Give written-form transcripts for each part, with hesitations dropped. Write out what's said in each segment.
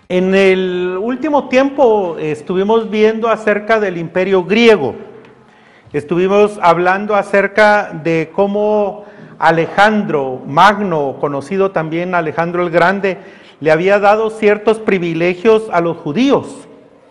En el último tiempo estuvimos viendo acerca del imperio griego. Estuvimos hablando acerca de cómo Alejandro Magno, conocido también Alejandro el Grande, le había dado ciertos privilegios a los judíos,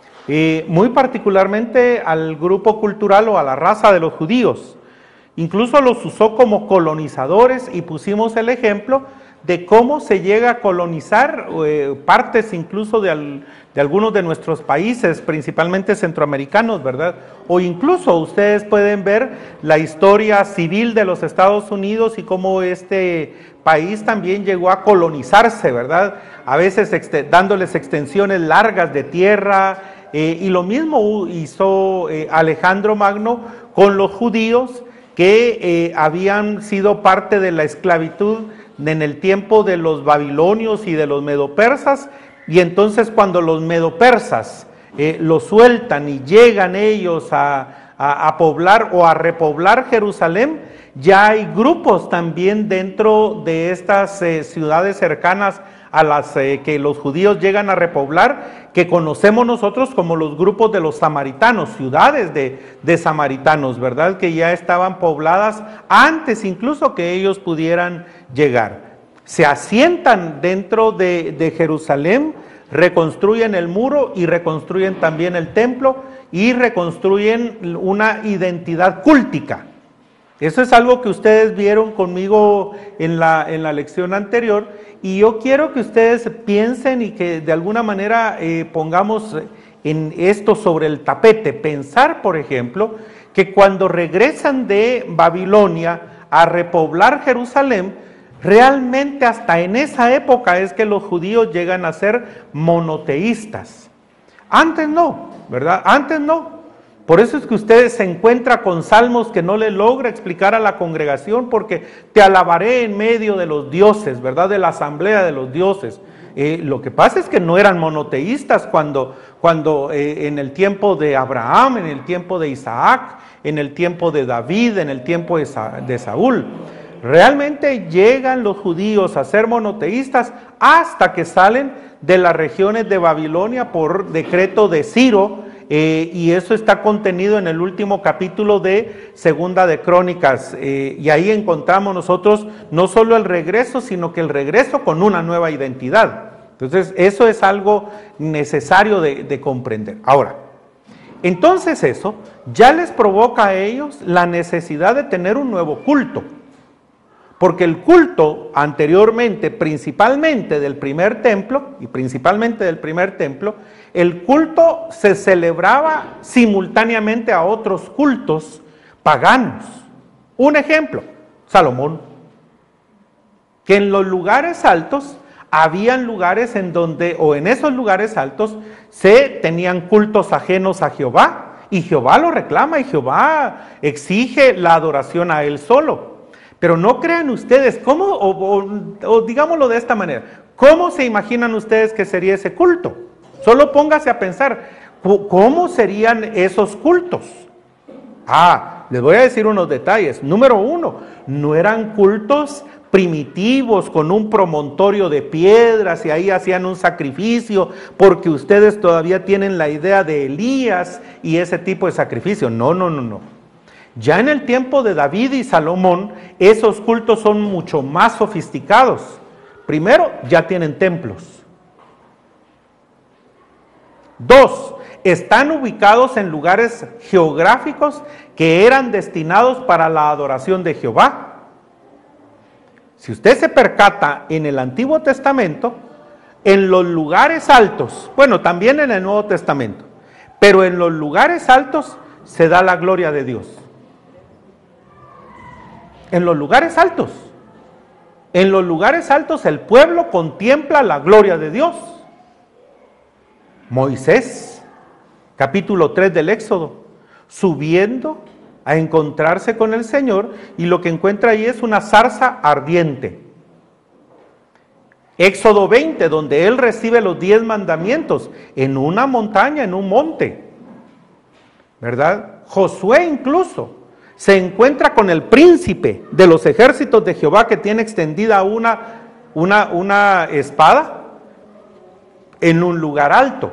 muy particularmente al grupo cultural o a la raza de los judíos. Incluso los usó como colonizadores y pusimos el ejemplo de cómo se llega a colonizar partes incluso de algunos de nuestros países, principalmente centroamericanos, ¿verdad? O incluso ustedes pueden ver la historia civil de los Estados Unidos y cómo este país también llegó a colonizarse, ¿verdad? A veces dándoles extensiones largas de tierra, y lo mismo hizo Alejandro Magno con los judíos que habían sido parte de la esclavitud en el tiempo de los babilonios y de los medopersas, y entonces cuando los medopersas los sueltan y llegan ellos a poblar o a repoblar Jerusalén, ya hay grupos también dentro de estas ciudades cercanas a las que los judíos llegan a repoblar, que conocemos nosotros como los grupos de los samaritanos, ciudades de samaritanos, ¿verdad? Que ya estaban pobladas antes incluso que ellos pudieran llegar. Se asientan dentro de Jerusalén, reconstruyen el muro y reconstruyen también el templo y reconstruyen una identidad cúltica. Eso es algo que ustedes vieron conmigo en la lección anterior, y yo quiero que ustedes piensen y que de alguna manera pongamos en esto sobre el tapete. Pensar, por ejemplo, que cuando regresan de Babilonia a repoblar Jerusalén, realmente hasta en esa época es que los judíos llegan a ser monoteístas. Antes no, ¿verdad? Antes no. Por eso es que ustedes se encuentran con salmos que no le logra explicar a la congregación, porque te alabaré en medio de los dioses, ¿verdad? De la asamblea de los dioses. Lo que pasa es que no eran monoteístas cuando en el tiempo de Abraham, en el tiempo de Isaac, en el tiempo de David, en el tiempo de Saúl. Realmente llegan los judíos a ser monoteístas hasta que salen de las regiones de Babilonia por decreto de Ciro, y eso está contenido en el último capítulo de Segunda de Crónicas, y ahí encontramos nosotros no solo el regreso, sino que el regreso con una nueva identidad. Entonces eso es algo necesario de comprender. Ahora, entonces eso ya les provoca a ellos la necesidad de tener un nuevo culto, porque el culto anteriormente, principalmente del primer templo, el culto se celebraba simultáneamente a otros cultos paganos. Un ejemplo, Salomón, que en los lugares altos, habían lugares en donde, o en esos lugares altos, se tenían cultos ajenos a Jehová, y Jehová lo reclama, y Jehová exige la adoración a él solo. Pero no crean ustedes, ¿cómo, o digámoslo de esta manera, cómo se imaginan ustedes que sería ese culto? Solo póngase a pensar, ¿cómo serían esos cultos? Les voy a decir unos detalles. Número uno, no eran cultos primitivos con un promontorio de piedras y ahí hacían un sacrificio, porque ustedes todavía tienen la idea de Elías y ese tipo de sacrificio. No. Ya en el tiempo de David y Salomón, esos cultos son mucho más sofisticados. Primero, ya tienen templos. 2, están ubicados en lugares geográficos que eran destinados para la adoración de Jehová. Si usted se percata en el Antiguo Testamento, en los lugares altos, bueno, también en el Nuevo Testamento, pero en los lugares altos se da la gloria de Dios. En los lugares altos el pueblo contempla la gloria de Dios. Moisés, capítulo 3 del Éxodo, subiendo a encontrarse con el Señor, y lo que encuentra ahí es una zarza ardiente. Éxodo 20, donde él recibe los 10 mandamientos en una montaña, en un monte, ¿verdad? Josué incluso se encuentra con el príncipe de los ejércitos de Jehová, que tiene extendida una espada, en un lugar alto.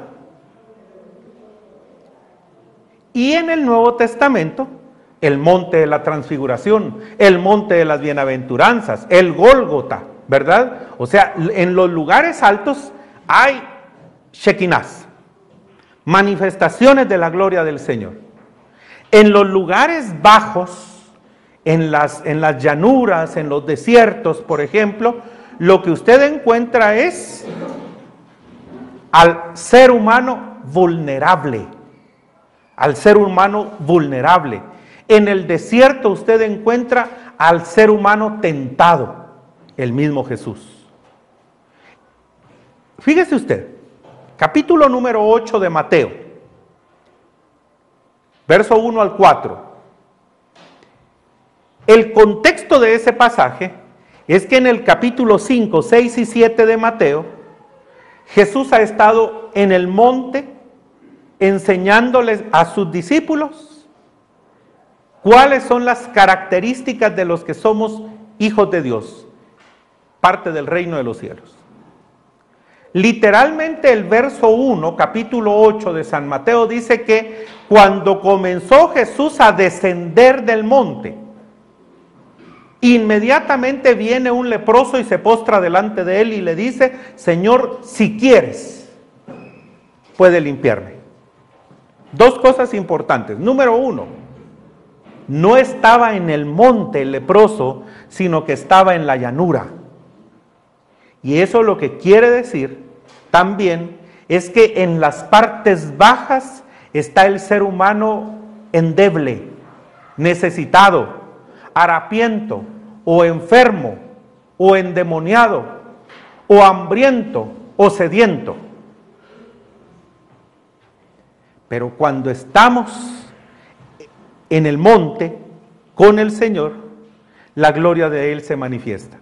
Y en el Nuevo Testamento, el monte de la transfiguración, el monte de las bienaventuranzas, el Gólgota, ¿verdad? O sea, en los lugares altos hay Shekinás, manifestaciones de la gloria del Señor. En los lugares bajos, en las llanuras, en los desiertos, por ejemplo, lo que usted encuentra es al ser humano vulnerable. Al ser humano vulnerable. En el desierto usted encuentra al ser humano tentado, el mismo Jesús. Fíjese usted, capítulo número 8 de Mateo, verso 1 al 4. El contexto de ese pasaje es que en el capítulo 5, 6 y 7 de Mateo, Jesús ha estado en el monte enseñándoles a sus discípulos cuáles son las características de los que somos hijos de Dios, parte del reino de los cielos. Literalmente el verso 1, capítulo 8 de San Mateo dice que cuando comenzó Jesús a descender del monte, inmediatamente viene un leproso y se postra delante de él y le dice: Señor, si quieres, puede limpiarme. Dos cosas importantes. Número 1, no estaba en el monte el leproso, sino que estaba en la llanura. Y eso lo que quiere decir también es que en las partes bajas está el ser humano endeble, necesitado, harapiento, o enfermo, o endemoniado, o hambriento, o sediento. Pero cuando estamos en el monte con el Señor, la gloria de Él se manifiesta.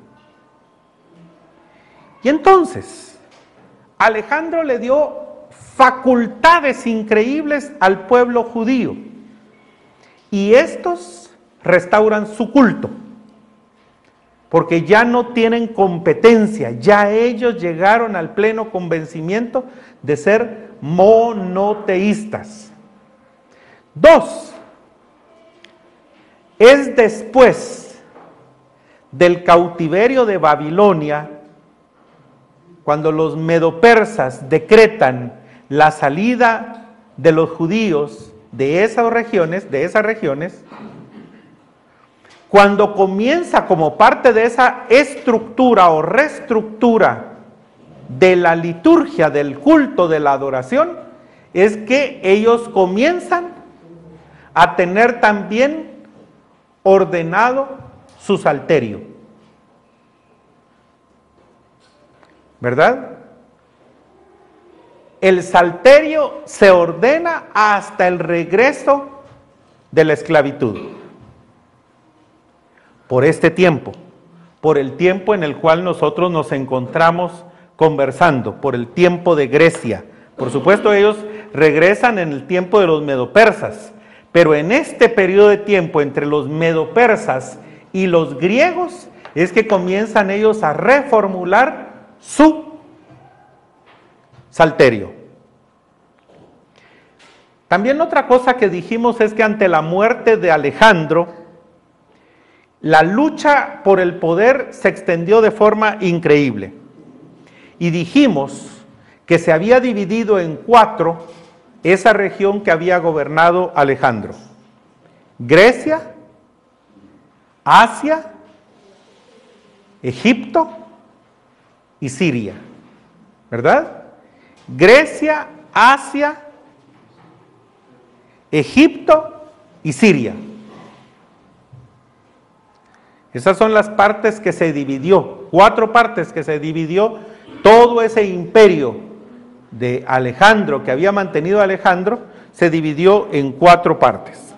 Y entonces, Alejandro le dio facultades increíbles al pueblo judío, y estos restauran su culto, porque ya no tienen competencia, ya ellos llegaron al pleno convencimiento de ser monoteístas. 2, es después del cautiverio de Babilonia, cuando los medopersas decretan la salida de los judíos de esas regiones, cuando comienza como parte de esa estructura o reestructura de la liturgia, del culto, de la adoración, es que ellos comienzan a tener también ordenado su salterio. ¿Verdad? El salterio se ordena hasta el regreso de la esclavitud. Por este tiempo, por el tiempo en el cual nosotros nos encontramos conversando, por el tiempo de Grecia. Por supuesto, ellos regresan en el tiempo de los medopersas, pero en este periodo de tiempo entre los medopersas y los griegos es que comienzan ellos a reformular su salterio. También otra cosa que dijimos es que ante la muerte de Alejandro, la lucha por el poder se extendió de forma increíble. Y dijimos que se había dividido en 4 esa región que había gobernado Alejandro: Grecia, Asia, Egipto y Siria. ¿Verdad? Grecia, Asia, Egipto y Siria. Esas son las partes que se dividió, 4 partes que se dividió todo ese imperio de Alejandro, que había mantenido Alejandro, se dividió en 4 partes.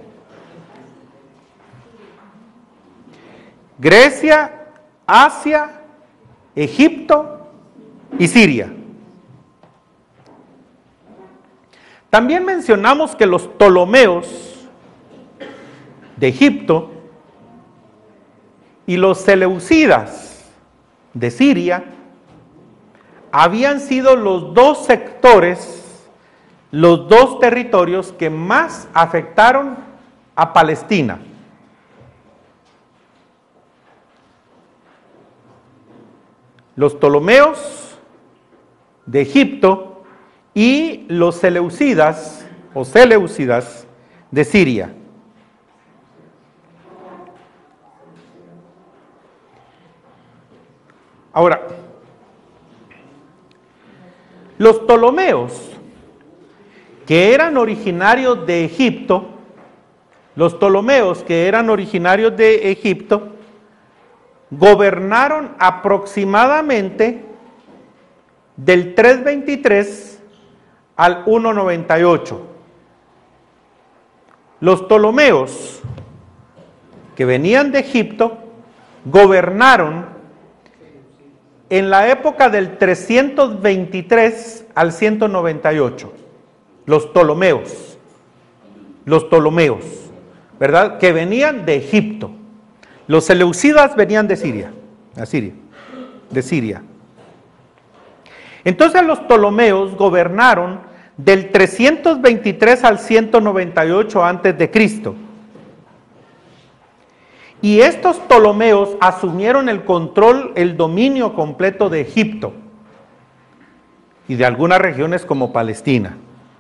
Grecia, Asia, Egipto y Siria. También mencionamos que los Ptolomeos de Egipto y los Seleucidas de Siria habían sido los dos sectores, los dos territorios que más afectaron a Palestina. Los Ptolomeos de Egipto y los seleucidas o seleucidas de Siria. Ahora, los Ptolomeos, que eran originarios de Egipto, gobernaron aproximadamente del 323 al 198. Los Ptolomeos, que venían de Egipto, gobernaron en la época del 323 al 198. Los Ptolomeos, ¿verdad? Que venían de Egipto. Los seleucidas venían de Siria. Entonces los Ptolomeos gobernaron del 323 al 198 antes de Cristo. Y estos Ptolomeos asumieron el control, el dominio completo de Egipto y de algunas regiones como Palestina.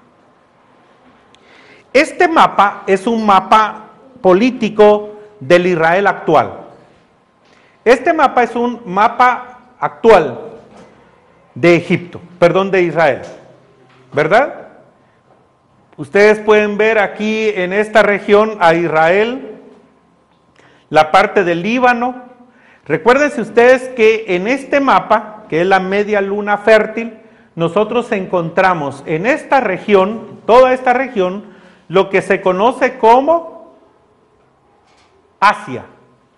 Este mapa es un mapa político del Israel actual. Este mapa es un mapa actual de Israel, ¿verdad? Ustedes pueden ver aquí en esta región a Israel, la parte del Líbano. Recuérdense ustedes que en este mapa, que es la media luna fértil, nosotros encontramos en esta región, toda esta región, lo que se conoce como Asia,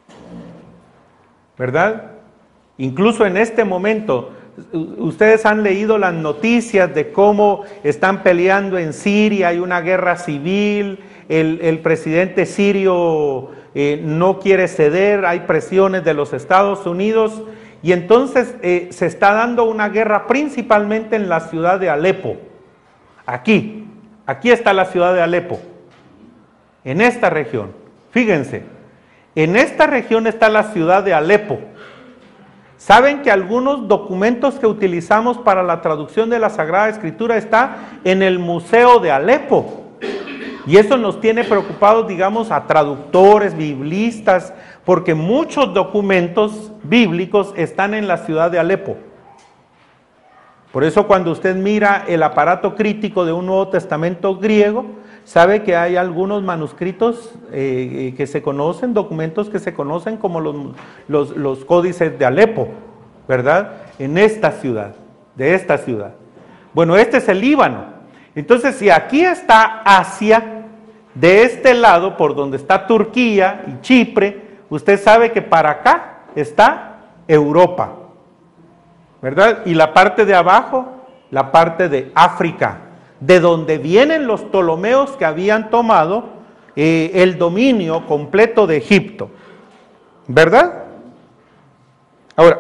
¿verdad? Incluso en este momento, ustedes han leído las noticias de cómo están peleando en Siria, hay una guerra civil, el presidente sirio no quiere ceder, hay presiones de los Estados Unidos, y entonces se está dando una guerra principalmente en la ciudad de Alepo. Aquí está la ciudad de Alepo, en esta región. Fíjense, en esta región está la ciudad de Alepo. Saben que algunos documentos que utilizamos para la traducción de la Sagrada Escritura está en el Museo de Alepo. Y eso nos tiene preocupados, digamos, a traductores, biblistas, porque muchos documentos bíblicos están en la ciudad de Alepo. Por eso cuando usted mira el aparato crítico de un Nuevo Testamento griego, sabe que hay algunos manuscritos que se conocen, documentos que se conocen como los códices de Alepo, ¿verdad? En esta ciudad, de esta ciudad. Bueno, este es el Líbano. Entonces, si aquí está Asia, de este lado, por donde está Turquía y Chipre, usted sabe que para acá está Europa, ¿verdad? Y la parte de abajo, la parte de África, de donde vienen los Ptolomeos que habían tomado el dominio completo de Egipto, ¿verdad? Ahora,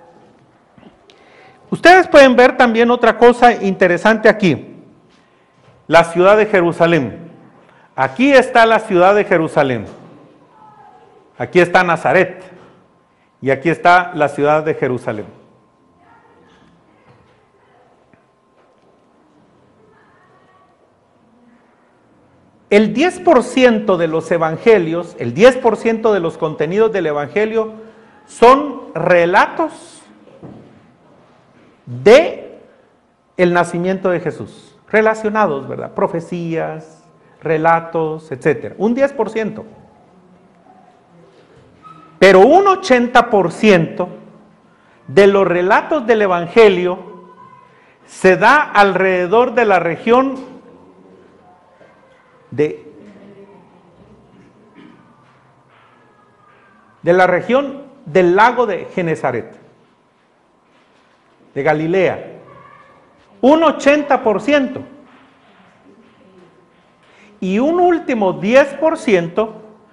ustedes pueden ver también otra cosa interesante aquí, la ciudad de Jerusalén. Aquí está la ciudad de Jerusalén, aquí está Nazaret y aquí está la ciudad de Jerusalén. El 10% de los evangelios, el 10% de los contenidos del evangelio son relatos de el nacimiento de Jesús, relacionados, ¿verdad? Profecías, relatos, etcétera. Un 10%. Pero un 80% de los relatos del evangelio se da alrededor de la región de la región del lago de Genesaret, de Galilea. Un 80%. Y un último 10%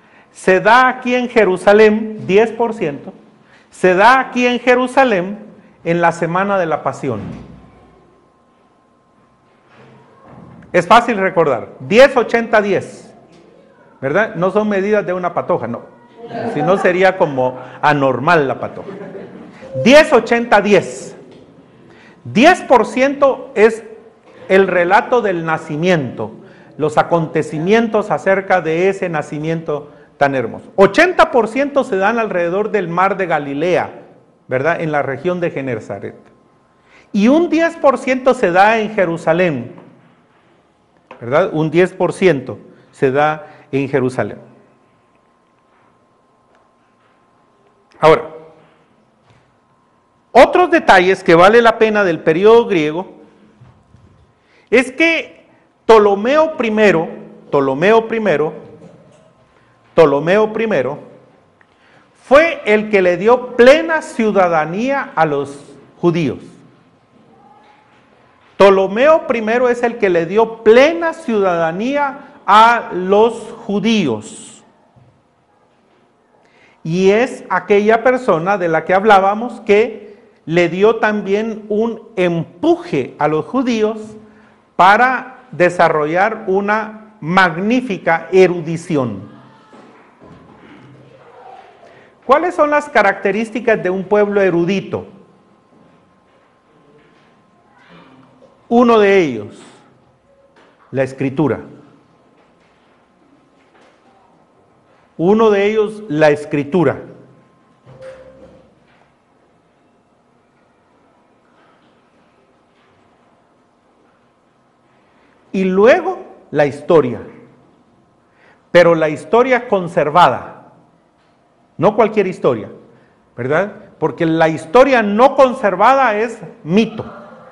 se da aquí en Jerusalén, 10%, se da aquí en Jerusalén, en la semana de la Pasión? Es fácil recordar, 10, 80, 10, ¿verdad? No son medidas de una patoja, no, si no sería como anormal la patoja. 10, 80, 10. 10% es el relato del nacimiento, los acontecimientos acerca de ese nacimiento tan hermoso. 80% se dan alrededor del mar de Galilea, ¿verdad? En la región de Genezaret. Y un 10% se da en Jerusalén, ¿verdad? Un 10% se da en Jerusalén. Ahora, otros detalles que vale la pena del periodo griego es que Ptolomeo I fue el que le dio plena ciudadanía a los judíos. Ptolomeo I es el que le dio plena ciudadanía a los judíos. Y es aquella persona de la que hablábamos que le dio también un empuje a los judíos para desarrollar una magnífica erudición. ¿Cuáles son las características de un pueblo erudito? Uno de ellos, la escritura. Uno de ellos, la escritura. Y luego la historia, pero la historia conservada, no cualquier historia, ¿verdad? Porque la historia no conservada es mito.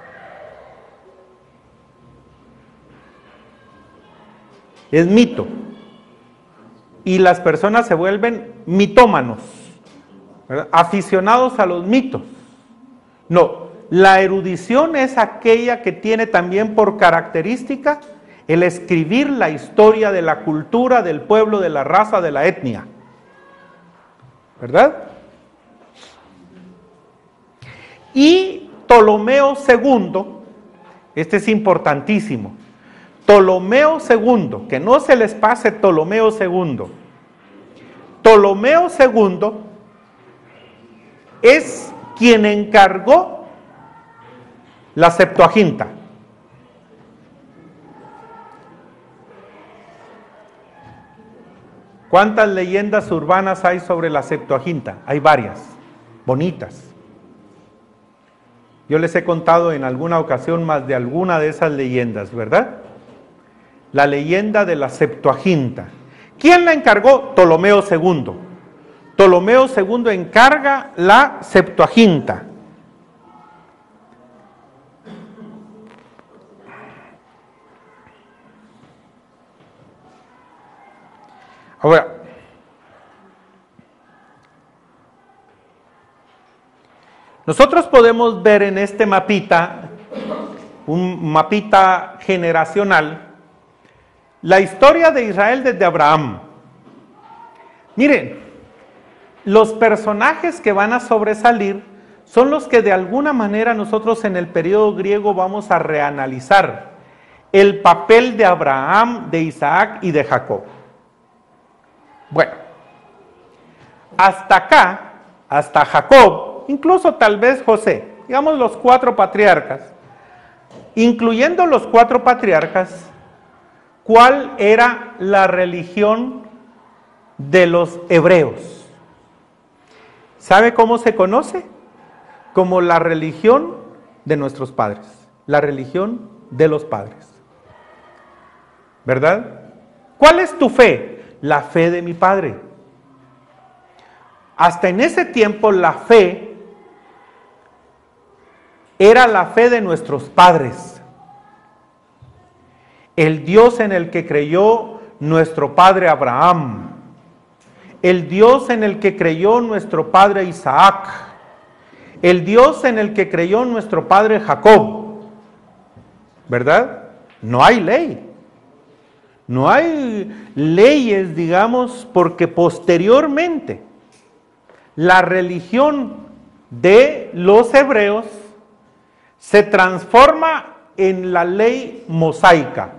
Es mito. Y las personas se vuelven mitómanos, ¿verdad? Aficionados a los mitos. No. La erudición es aquella que tiene también por característica el escribir la historia de la cultura, del pueblo, de la raza, de la etnia. ¿Verdad? Y Ptolomeo II, este es importantísimo, Ptolomeo II, que no se les pase Ptolomeo II. Ptolomeo II es quien encargó la Septuaginta. ¿Cuántas leyendas urbanas hay sobre la Septuaginta? Hay varias, bonitas. Yo les he contado en alguna ocasión más de alguna de esas leyendas, ¿verdad? La leyenda de la Septuaginta. ¿Quién la encargó? Ptolomeo II. Ptolomeo II encarga la Septuaginta. Ahora, nosotros podemos ver en este mapita, un mapita generacional, la historia de Israel desde Abraham. Miren, los personajes que van a sobresalir son los que de alguna manera nosotros en el periodo griego vamos a reanalizar. El papel de Abraham, de Isaac y de Jacob. Bueno, hasta acá, hasta Jacob, incluso tal vez José, digamos los 4 patriarcas, incluyendo los 4 patriarcas, ¿cuál era la religión de los hebreos? ¿Sabe cómo se conoce? Como la religión de nuestros padres, la religión de los padres. ¿Verdad? ¿Cuál es tu fe? La fe de mi padre. Hasta en ese tiempo la fe era la fe de nuestros padres. El Dios en el que creyó nuestro padre Abraham. El Dios en el que creyó nuestro padre Isaac. El Dios en el que creyó nuestro padre Jacob. ¿Verdad? No hay ley. No hay leyes, digamos, porque posteriormente la religión de los hebreos se transforma en la ley mosaica.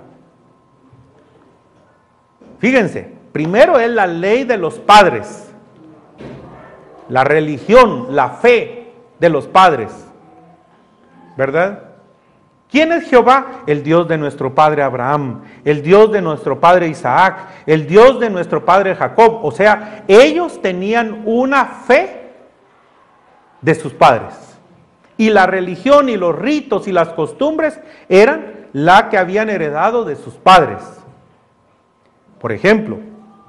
Fíjense, primero es la ley de los padres, la religión, la fe de los padres, ¿verdad? ¿Quién es Jehová? El Dios de nuestro padre Abraham, el Dios de nuestro padre Isaac, el Dios de nuestro padre Jacob. O sea, ellos tenían una fe de sus padres. Y la religión y los ritos y las costumbres eran la que habían heredado de sus padres. Por ejemplo,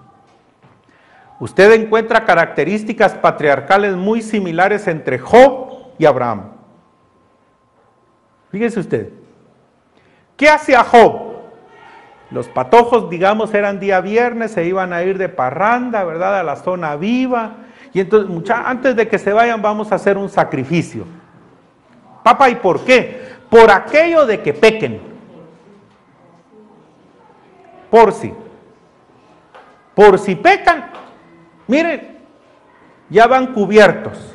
usted encuentra características patriarcales muy similares entre Job y Abraham. Fíjese usted, ¿qué hacía Job? Los patojos, digamos, eran día viernes, se iban a ir de parranda, ¿verdad?, a la zona viva, y entonces, antes de que se vayan, vamos a hacer un sacrificio. Papá, ¿y por qué? Por aquello de que pequen. Por si pecan, miren, ya van cubiertos.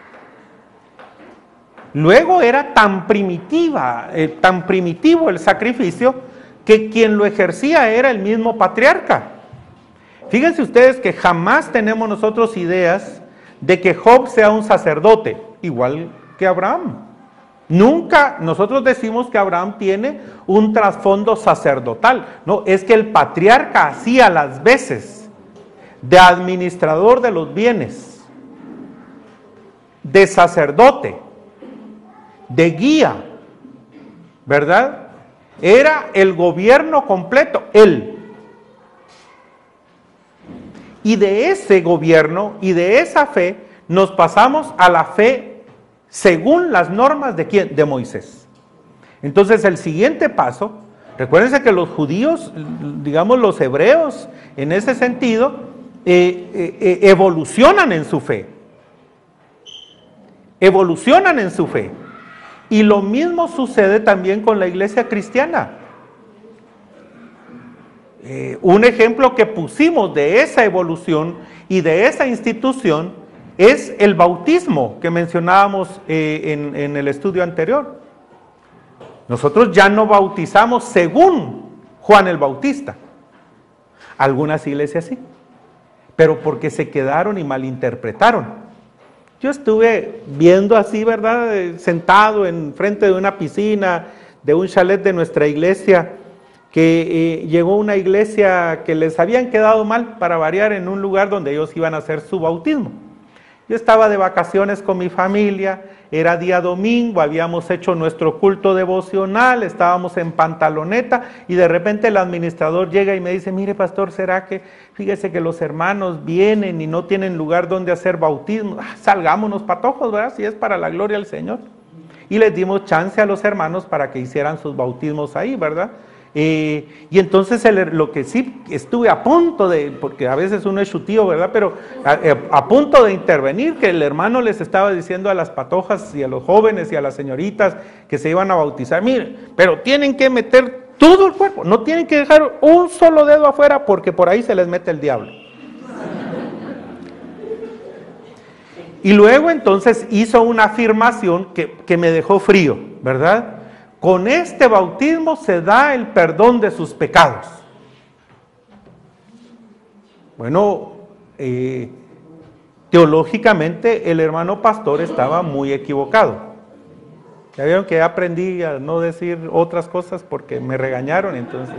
Luego era tan primitivo el sacrificio, que quien lo ejercía era el mismo patriarca. Fíjense ustedes que jamás tenemos nosotros ideas de que Job sea un sacerdote, igual que Abraham. Nunca nosotros decimos que Abraham tiene un trasfondo sacerdotal. No, es que el patriarca hacía las veces de administrador de los bienes, de sacerdote, de guía, ¿verdad? Era el gobierno completo, él. Y de ese gobierno y de esa fe nos pasamos a la fe según las normas de ¿quién? De Moisés. Entonces el siguiente paso, recuérdense que los judíos, digamos los hebreos, en ese sentido, evolucionan en su fe. Evolucionan en su fe. Y lo mismo sucede también con la iglesia cristiana. Un ejemplo que pusimos de esa evolución y de esa institución es el bautismo que mencionábamos en el estudio anterior. Nosotros ya no bautizamos según Juan el Bautista. Algunas iglesias sí, pero porque se quedaron y malinterpretaron. Yo estuve viendo así, ¿verdad?, sentado en frente de una piscina, de un chalet de nuestra iglesia, que llegó una iglesia que les habían quedado mal, para variar, en un lugar donde ellos iban a hacer su bautismo. Yo estaba de vacaciones con mi familia, era día domingo, habíamos hecho nuestro culto devocional, estábamos en pantaloneta y de repente el administrador llega y me dice: mire, pastor, ¿será que, fíjese que los hermanos vienen y no tienen lugar donde hacer bautismo? Salgámonos patojos, ¿verdad? Si es para la gloria del Señor. Y les dimos chance a los hermanos para que hicieran sus bautismos ahí, ¿verdad? Y entonces lo que sí estuve a punto de, porque a veces uno es chutío, ¿verdad? Pero a punto de intervenir, que el hermano les estaba diciendo a las patojas y a los jóvenes y a las señoritas que se iban a bautizar: mire, pero tienen que meter todo el cuerpo, no tienen que dejar un solo dedo afuera, porque por ahí se les mete el diablo. Y luego entonces hizo una afirmación que me dejó frío, ¿verdad? Con este bautismo se da el perdón de sus pecados. Bueno, teológicamente el hermano pastor estaba muy equivocado. Ya vieron que aprendí a no decir otras cosas porque me regañaron, entonces.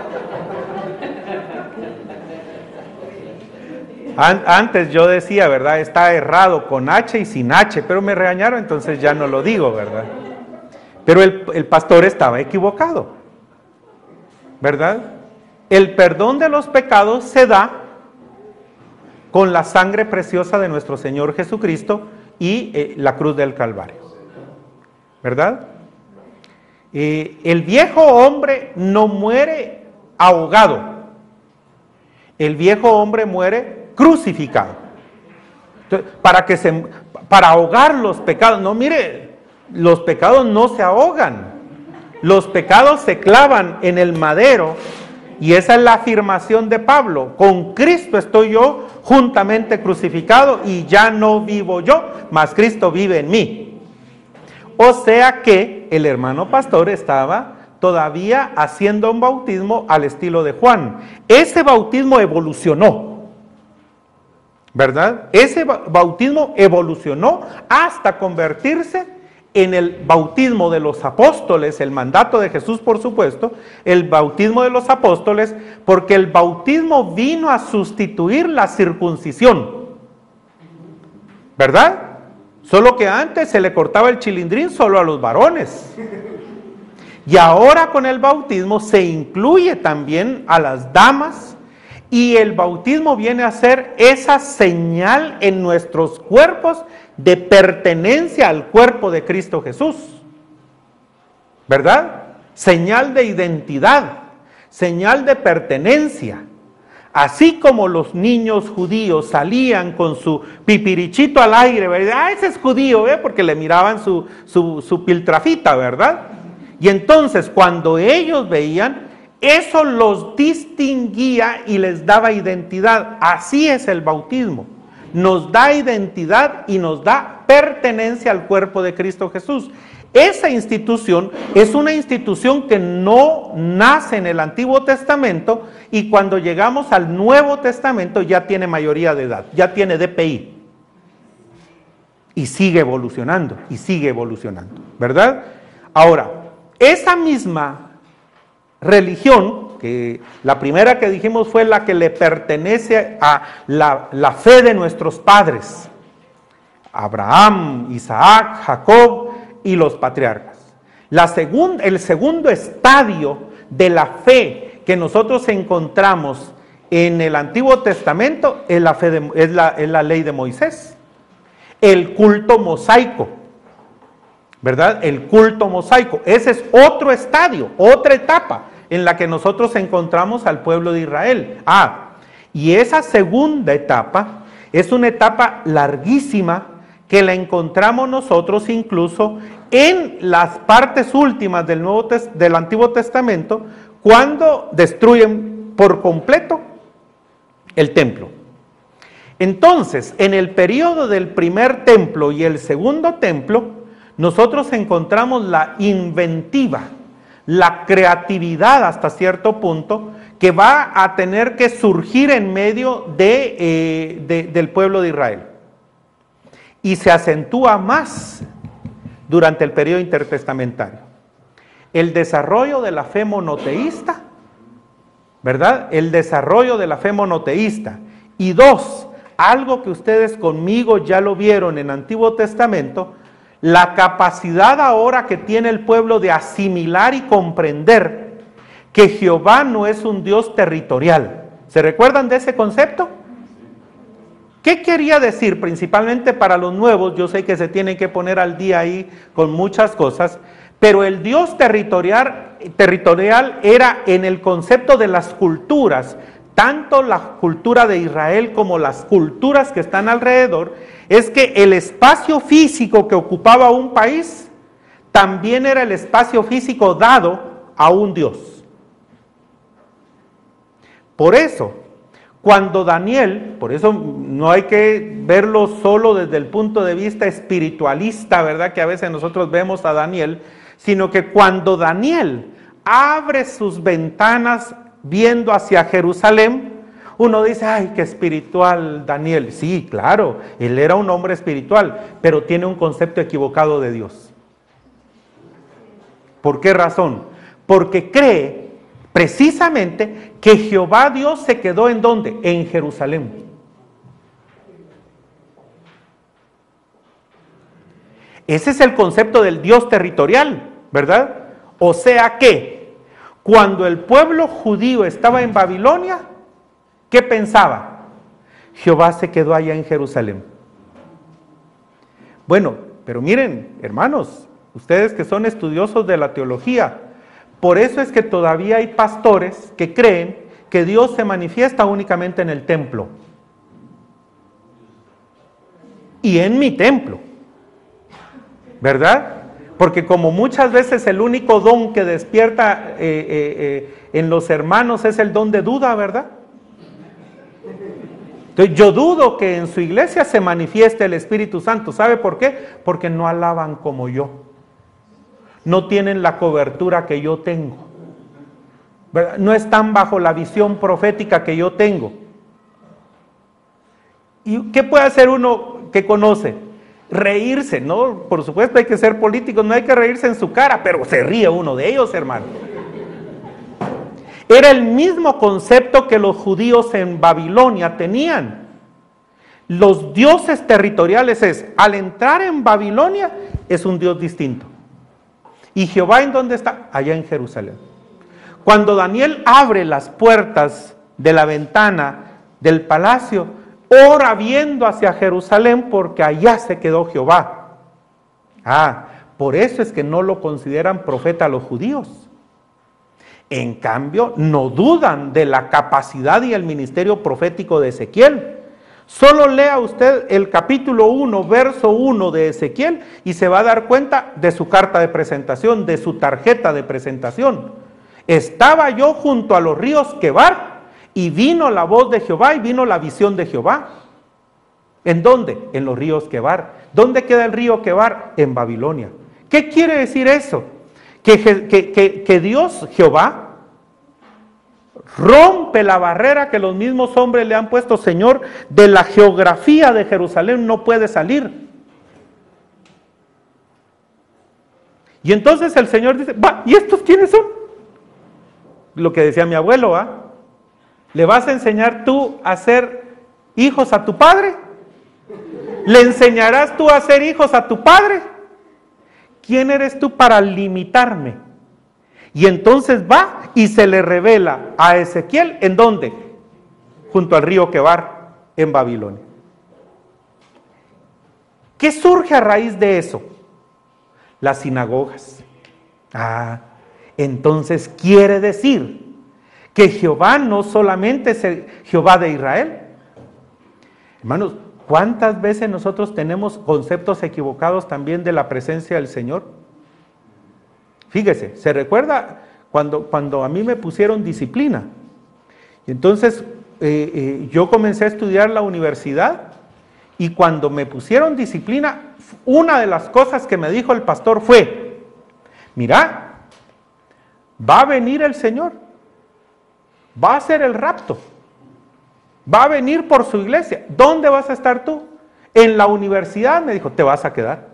Antes yo decía, ¿verdad?, está errado con H y sin H, pero me regañaron, entonces ya no lo digo, ¿verdad? Pero el pastor estaba equivocado, ¿verdad? El perdón de los pecados se da con la sangre preciosa de nuestro Señor Jesucristo y la cruz del Calvario, ¿verdad? El viejo hombre no muere ahogado, el viejo hombre muere crucificado. Entonces, para ahogar los pecados, no, mire, los pecados no se ahogan, los pecados se clavan en el madero, y esa es la afirmación de Pablo: con Cristo estoy yo juntamente crucificado, y ya no vivo yo, mas Cristo vive en mí. O sea que el hermano pastor estaba todavía haciendo un bautismo al estilo de Juan. Ese bautismo evolucionó, ¿verdad? Ese bautismo evolucionó hasta convertirse en el bautismo de los apóstoles, el mandato de Jesús, por supuesto, el bautismo de los apóstoles, porque el bautismo vino a sustituir la circuncisión, ¿verdad? Solo que antes se le cortaba el chilindrín solo a los varones. Y ahora con el bautismo se incluye también a las damas, y el bautismo viene a ser esa señal en nuestros cuerpos de pertenencia al cuerpo de Cristo Jesús, ¿verdad? Señal de identidad, señal de pertenencia. Así como los niños judíos salían con su pipirichito al aire, ¿verdad? Ah, ese es judío, ¿eh? Porque le miraban su piltrafita, ¿verdad? Y entonces cuando ellos veían, eso los distinguía y les daba identidad. Así es el bautismo. Nos da identidad y nos da pertenencia al cuerpo de Cristo Jesús. Esa institución es una institución que no nace en el Antiguo Testamento, y cuando llegamos al Nuevo Testamento ya tiene mayoría de edad, ya tiene DPI. Y sigue evolucionando, ¿verdad? Ahora, esa misma religión, que la primera que dijimos fue la que le pertenece a la fe de nuestros padres, Abraham, Isaac, Jacob y los patriarcas. El segundo estadio de la fe que nosotros encontramos en el Antiguo Testamento es la ley de Moisés, el culto mosaico, ¿verdad? El culto mosaico. Ese es otro estadio, otra etapa en la que nosotros encontramos al pueblo de Israel. Y esa segunda etapa es una etapa larguísima que la encontramos nosotros incluso en las partes últimas del Antiguo Testamento, cuando destruyen por completo el templo. Entonces, en el periodo del primer templo y el segundo templo, nosotros encontramos la inventiva, la creatividad hasta cierto punto, que va a tener que surgir en medio del pueblo de Israel. Y se acentúa más durante el periodo intertestamentario. El desarrollo de la fe monoteísta, ¿verdad? El desarrollo de la fe monoteísta. Y dos, algo que ustedes conmigo ya lo vieron en el Antiguo Testamento, la capacidad ahora que tiene el pueblo de asimilar y comprender que Jehová no es un Dios territorial. ¿Se recuerdan de ese concepto? ¿Qué quería decir? Principalmente para los nuevos, yo sé que se tienen que poner al día ahí con muchas cosas, pero el Dios territorial era en el concepto de las culturas, tanto la cultura de Israel como las culturas que están alrededor, es que el espacio físico que ocupaba un país también era el espacio físico dado a un Dios. Por eso, cuando Daniel, por eso no hay que verlo solo desde el punto de vista espiritualista, ¿verdad? Que a veces nosotros vemos a Daniel, sino que cuando Daniel abre sus ventanas viendo hacia Jerusalén, uno dice, ay, qué espiritual Daniel. Sí, claro, él era un hombre espiritual, pero tiene un concepto equivocado de Dios. ¿Por qué razón? Porque cree precisamente que Jehová Dios se quedó ¿en dónde? En Jerusalén. Ese es el concepto del Dios territorial, ¿verdad? O sea que cuando el pueblo judío estaba en Babilonia, ¿qué pensaba? Jehová se quedó allá en Jerusalén. Bueno, pero miren, hermanos, ustedes que son estudiosos de la teología, por eso es que todavía hay pastores que creen que Dios se manifiesta únicamente en el templo. Y en mi templo, ¿verdad? Porque como muchas veces el único don que despierta en los hermanos es el don de duda, ¿verdad? Entonces yo dudo que en su iglesia se manifieste el Espíritu Santo. ¿Sabe por qué? Porque no alaban como yo. No tienen la cobertura que yo tengo. ¿Verdad? No están bajo la visión profética que yo tengo. ¿Y qué puede hacer uno que conoce? Reírse, ¿no? Por supuesto hay que ser políticos, no hay que reírse en su cara, pero se ríe uno de ellos, hermano. Era el mismo concepto que los judíos en Babilonia tenían. Los dioses territoriales es, al entrar en Babilonia, es un dios distinto. ¿Y Jehová en dónde está? Allá en Jerusalén. Cuando Daniel abre las puertas de la ventana del palacio, ora viendo hacia Jerusalén porque allá se quedó Jehová. Por eso es que no lo consideran profeta a los judíos. En cambio, no dudan de la capacidad y el ministerio profético de Ezequiel. Solo lea usted el capítulo 1, verso 1 de Ezequiel y se va a dar cuenta de su carta de presentación, de su tarjeta de presentación. Estaba yo junto a los ríos Quebar y vino la voz de Jehová y vino la visión de Jehová. ¿En dónde? En los ríos Quebar. ¿Dónde queda el río Quebar? En Babilonia. ¿Qué quiere decir eso? Que Dios, Jehová, rompe la barrera que los mismos hombres le han puesto. Señor, de la geografía de Jerusalén no puede salir. Y entonces el Señor dice, ¿y estos quiénes son? Lo que decía mi abuelo, ¿le vas a enseñar tú a ser hijos a tu padre? ¿Le enseñarás tú a ser hijos a tu padre? ¿Quién eres tú para limitarme? Y entonces va y se le revela a Ezequiel, ¿en dónde? Junto al río Quebar, en Babilonia. ¿Qué surge a raíz de eso? Las sinagogas. Entonces quiere decir que Jehová no solamente es el Jehová de Israel. Hermanos, ¿cuántas veces nosotros tenemos conceptos equivocados también de la presencia del Señor? Fíjese, ¿se recuerda cuando a mí me pusieron disciplina? Y entonces yo comencé a estudiar la universidad y cuando me pusieron disciplina, una de las cosas que me dijo el pastor fue, mira, va a venir el Señor, va a hacer el rapto, va a venir por su iglesia. ¿Dónde vas a estar tú? En la universidad, me dijo, te vas a quedar.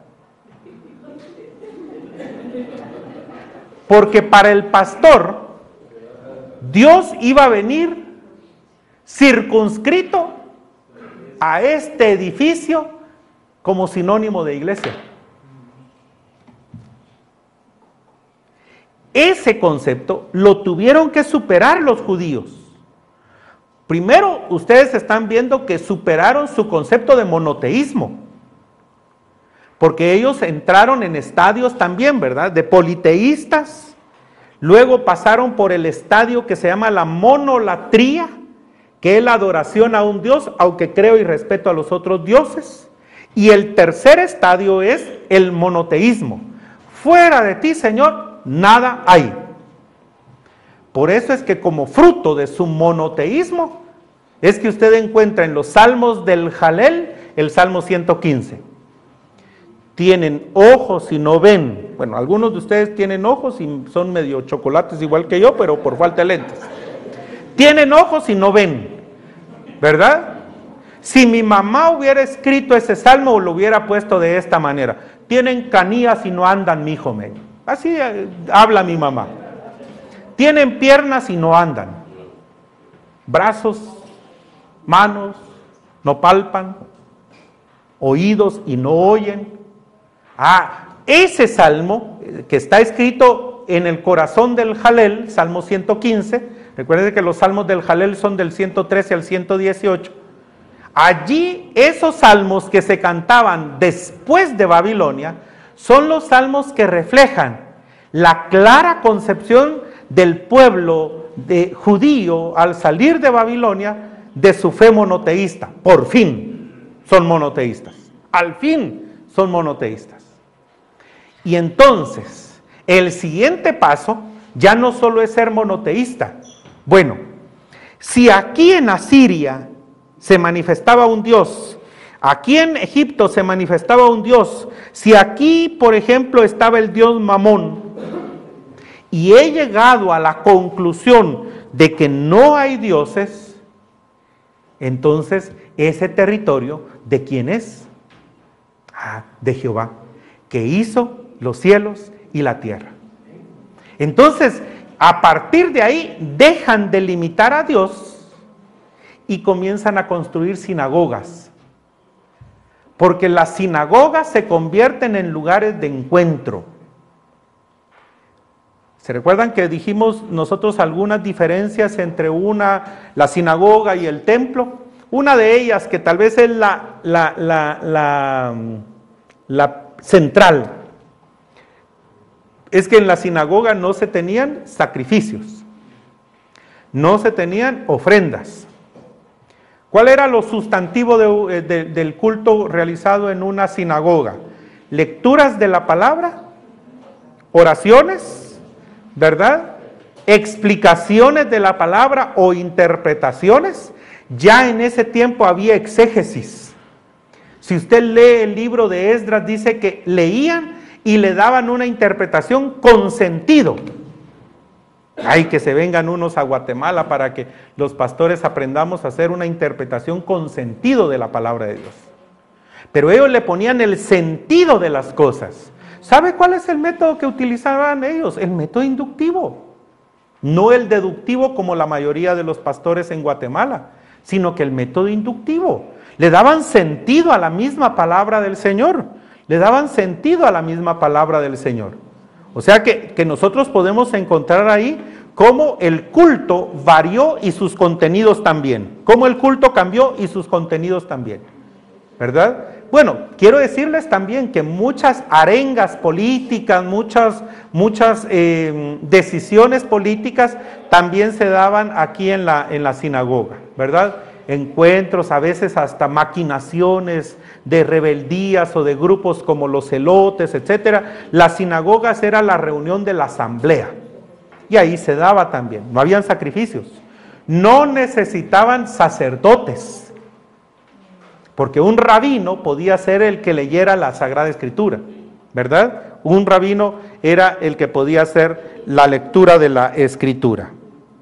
Porque para el pastor, Dios iba a venir circunscrito a este edificio como sinónimo de iglesia. Ese concepto lo tuvieron que superar los judíos. Primero, ustedes están viendo que superaron su concepto de monoteísmo, porque ellos entraron en estadios también, ¿verdad?, de politeístas. Luego pasaron por el estadio que se llama la monolatría, que es la adoración a un dios, aunque creo y respeto a los otros dioses. Y el tercer estadio es el monoteísmo. Fuera de ti, Señor, nada hay. Por eso es que como fruto de su monoteísmo, es que usted encuentra en los salmos del Jalel, el Salmo 115. Tienen ojos y no ven. Bueno, algunos de ustedes tienen ojos y son medio chocolates igual que yo, pero por falta de lentes. Tienen ojos y no ven, ¿verdad? Si mi mamá hubiera escrito ese salmo, lo hubiera puesto de esta manera. Tienen canillas y no andan, mijo mío. Así habla mi mamá. Tienen piernas y no andan. Brazos, manos, no palpan. Oídos y no oyen. Ese salmo que está escrito en el corazón del Jalel, Salmo 115, recuerden que los salmos del Jalel son del 113 al 118, allí esos salmos que se cantaban después de Babilonia, son los salmos que reflejan la clara concepción del pueblo judío al salir de Babilonia de su fe monoteísta. Por fin son monoteístas, al fin son monoteístas. Y entonces, el siguiente paso ya no solo es ser monoteísta. Bueno, si aquí en Asiria se manifestaba un Dios, aquí en Egipto se manifestaba un Dios, si aquí, por ejemplo, estaba el Dios Mamón, y he llegado a la conclusión de que no hay dioses, entonces ese territorio, ¿de quién es? De Jehová, que hizo los cielos y la tierra. Entonces, a partir de ahí, dejan de limitar a Dios y comienzan a construir sinagogas. Porque las sinagogas se convierten en lugares de encuentro. ¿Se recuerdan que dijimos nosotros algunas diferencias entre la sinagoga y el templo? Una de ellas, que tal vez es la central, es que en la sinagoga no se tenían sacrificios, no se tenían ofrendas. ¿Cuál era lo sustantivo del culto realizado en una sinagoga? Lecturas de la palabra, oraciones, ¿verdad? Explicaciones de la palabra o interpretaciones. Ya en ese tiempo había exégesis. Si usted lee el libro de Esdras, dice que leían y le daban una interpretación con sentido. Ay, que se vengan unos a Guatemala para que los pastores aprendamos a hacer una interpretación con sentido de la palabra de Dios. Pero ellos le ponían el sentido de las cosas. ¿Sabe cuál es el método que utilizaban ellos? El método inductivo. No el deductivo como la mayoría de los pastores en Guatemala, sino que el método inductivo. Le daban sentido a la misma palabra del Señor. Le daban sentido a la misma palabra del Señor. O sea que nosotros podemos encontrar ahí cómo el culto varió y sus contenidos también. Cómo el culto cambió y sus contenidos también. ¿Verdad? Bueno, quiero decirles también que muchas arengas políticas, muchas decisiones políticas también se daban aquí en la sinagoga, ¿verdad? Encuentros, a veces hasta maquinaciones de rebeldías o de grupos como los celotes, etcétera. Las sinagogas era la reunión de la asamblea y ahí se daba también, no habían sacrificios, no necesitaban sacerdotes, porque un rabino podía ser el que leyera la Sagrada Escritura, ¿verdad? Un rabino era el que podía hacer la lectura de la Escritura.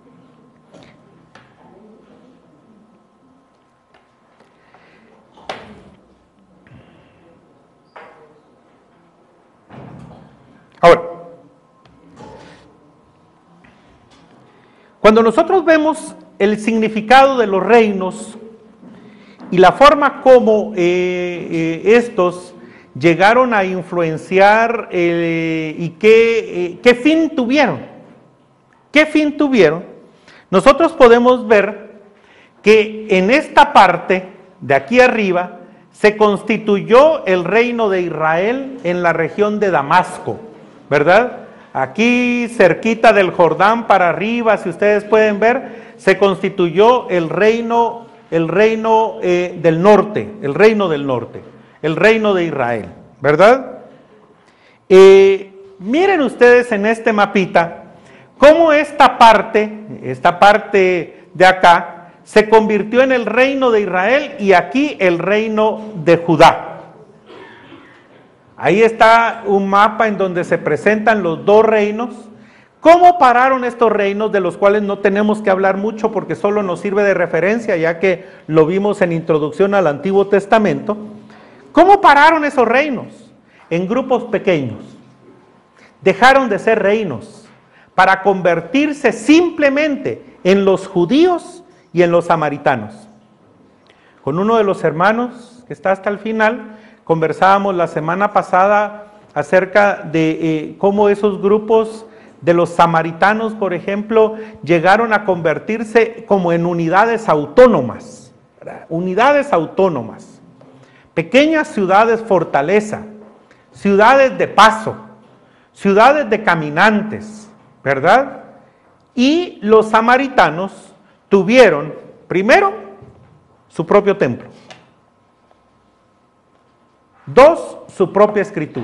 Ahora, cuando nosotros vemos el significado de los reinos y la forma como estos llegaron a influenciar y qué fin tuvieron, nosotros podemos ver que en esta parte de aquí arriba se constituyó el reino de Israel en la región de Damasco, ¿verdad? Aquí cerquita del Jordán para arriba, si ustedes pueden ver, se constituyó el reino del norte, el reino de Israel, ¿verdad? Miren ustedes en este mapita cómo esta parte de acá se convirtió en el reino de Israel y aquí el reino de Judá. Ahí está un mapa en donde se presentan los dos reinos. ¿Cómo pararon estos reinos, de los cuales no tenemos que hablar mucho porque solo nos sirve de referencia, ya que lo vimos en introducción al Antiguo Testamento? ¿Cómo pararon esos reinos? En grupos pequeños. Dejaron de ser reinos para convertirse simplemente en los judíos y en los samaritanos. Con uno de los hermanos que está hasta el final, conversábamos la semana pasada acerca de cómo esos grupos de los samaritanos, por ejemplo, llegaron a convertirse como en unidades autónomas, pequeñas ciudades fortaleza, ciudades de paso, ciudades de caminantes, ¿verdad? Y los samaritanos tuvieron, primero, su propio templo. 2, su propia escritura.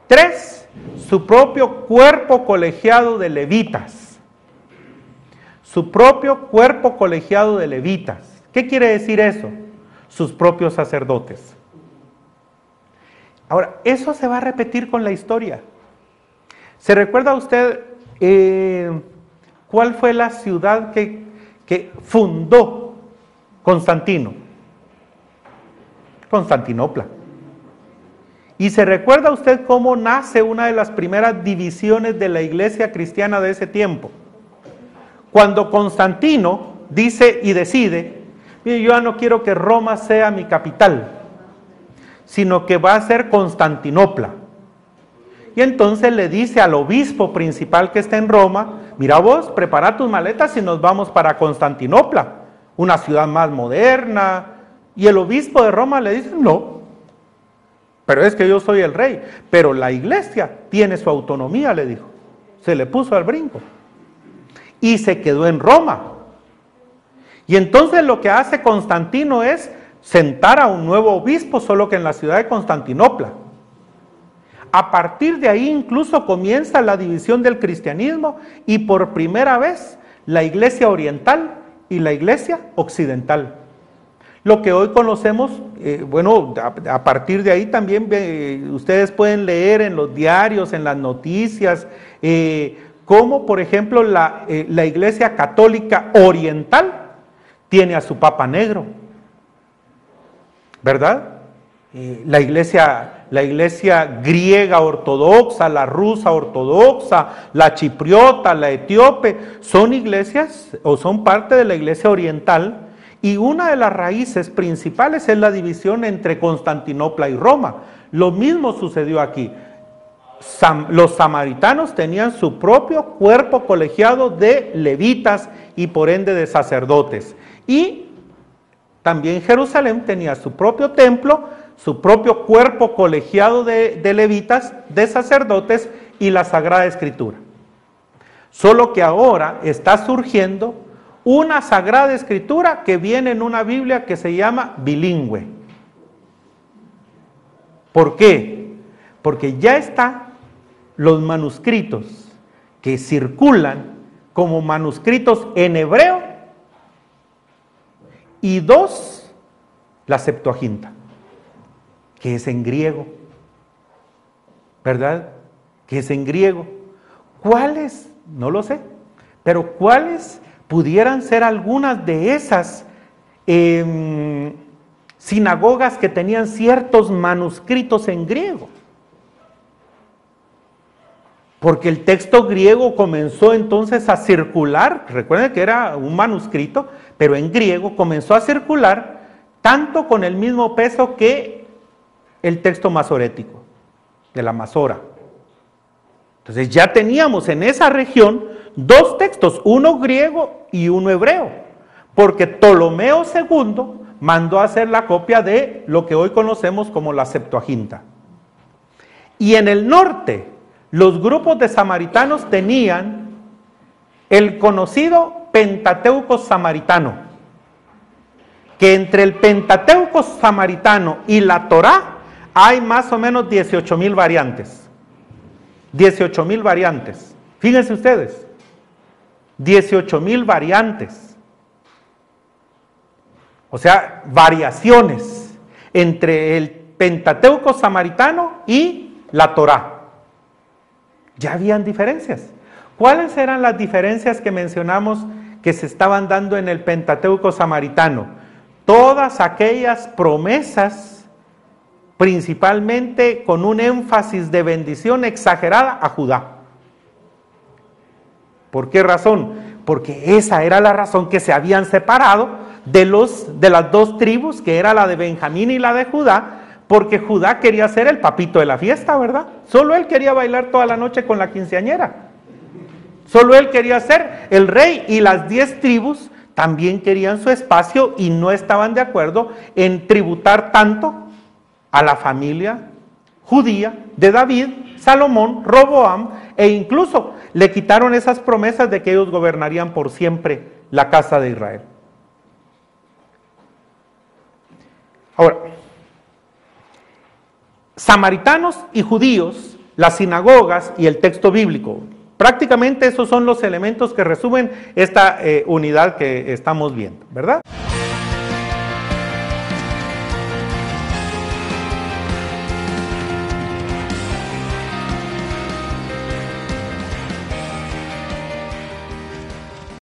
3, su propio cuerpo colegiado de levitas. su propio cuerpo colegiado de levitas. ¿Qué quiere decir eso? Sus propios sacerdotes. Ahora, eso se va a repetir con la historia. ¿Se recuerda usted cuál fue la ciudad que fundó Constantino? Constantinopla. ¿Y se recuerda usted cómo nace una de las primeras divisiones de la iglesia cristiana de ese tiempo? Cuando Constantino dice y decide, mire, yo ya no quiero que Roma sea mi capital, sino que va a ser Constantinopla. Y entonces le dice al obispo principal que está en Roma, mira vos, prepara tus maletas y nos vamos para Constantinopla, una ciudad más moderna. Y el obispo de Roma le dice, no, pero es que yo soy el rey, pero la iglesia tiene su autonomía, le dijo. Se le puso al brinco y se quedó en Roma. Y entonces lo que hace Constantino es sentar a un nuevo obispo, solo que en la ciudad de Constantinopla. A partir de ahí incluso comienza la división del cristianismo y por primera vez la iglesia oriental y la iglesia occidental. Lo que hoy conocemos, a partir de ahí también ustedes pueden leer en los diarios, en las noticias, cómo por ejemplo la iglesia católica oriental tiene a su Papa Negro, ¿verdad? La iglesia griega ortodoxa, la rusa ortodoxa, la chipriota, la etíope, son iglesias o son parte de la iglesia oriental, y una de las raíces principales es la división entre Constantinopla y Roma. Lo mismo sucedió aquí. Los samaritanos tenían su propio cuerpo colegiado de levitas y por ende de sacerdotes. Y también Jerusalén tenía su propio templo, su propio cuerpo colegiado de levitas, de sacerdotes y la Sagrada Escritura. Solo que ahora está surgiendo una Sagrada Escritura que viene en una Biblia que se llama bilingüe. ¿Por qué? Porque ya están los manuscritos que circulan como manuscritos en hebreo y la Septuaginta, que es en griego, ¿verdad? Que es en griego. ¿Cuáles? No lo sé, pero ¿cuáles pudieran ser algunas de esas sinagogas que tenían ciertos manuscritos en griego? Porque el texto griego comenzó entonces a circular, recuerden que era un manuscrito, pero en griego comenzó a circular tanto con el mismo peso que el texto masorético, de la Masora. Entonces ya teníamos en esa región dos textos, uno griego y uno hebreo, porque Ptolomeo II mandó a hacer la copia de lo que hoy conocemos como la Septuaginta. Y en el norte, los grupos de samaritanos tenían el conocido Pentateuco samaritano, que entre el Pentateuco samaritano y la Torá hay más o menos 18,000 variantes. 18,000 variantes. Fíjense ustedes, 18,000 variantes. O sea, variaciones entre el Pentateuco samaritano y la Torá. Ya habían diferencias. ¿Cuáles eran las diferencias que mencionamos que se estaban dando en el Pentateuco samaritano? Todas aquellas promesas, principalmente con un énfasis de bendición exagerada a Judá. ¿Por qué razón? Porque esa era la razón que se habían separado de las dos tribus, que era la de Benjamín y la de Judá, porque Judá quería ser el papito de la fiesta, ¿verdad? Solo él quería bailar toda la noche con la quinceañera. Solo él quería ser el rey, y las 10 tribus también querían su espacio y no estaban de acuerdo en tributar tanto a la familia judía de David, Salomón, Roboam, e incluso le quitaron esas promesas de que ellos gobernarían por siempre la casa de Israel. Ahora, samaritanos y judíos, las sinagogas y el texto bíblico, Prácticamente esos son los elementos que resumen esta unidad que estamos viendo, ¿verdad?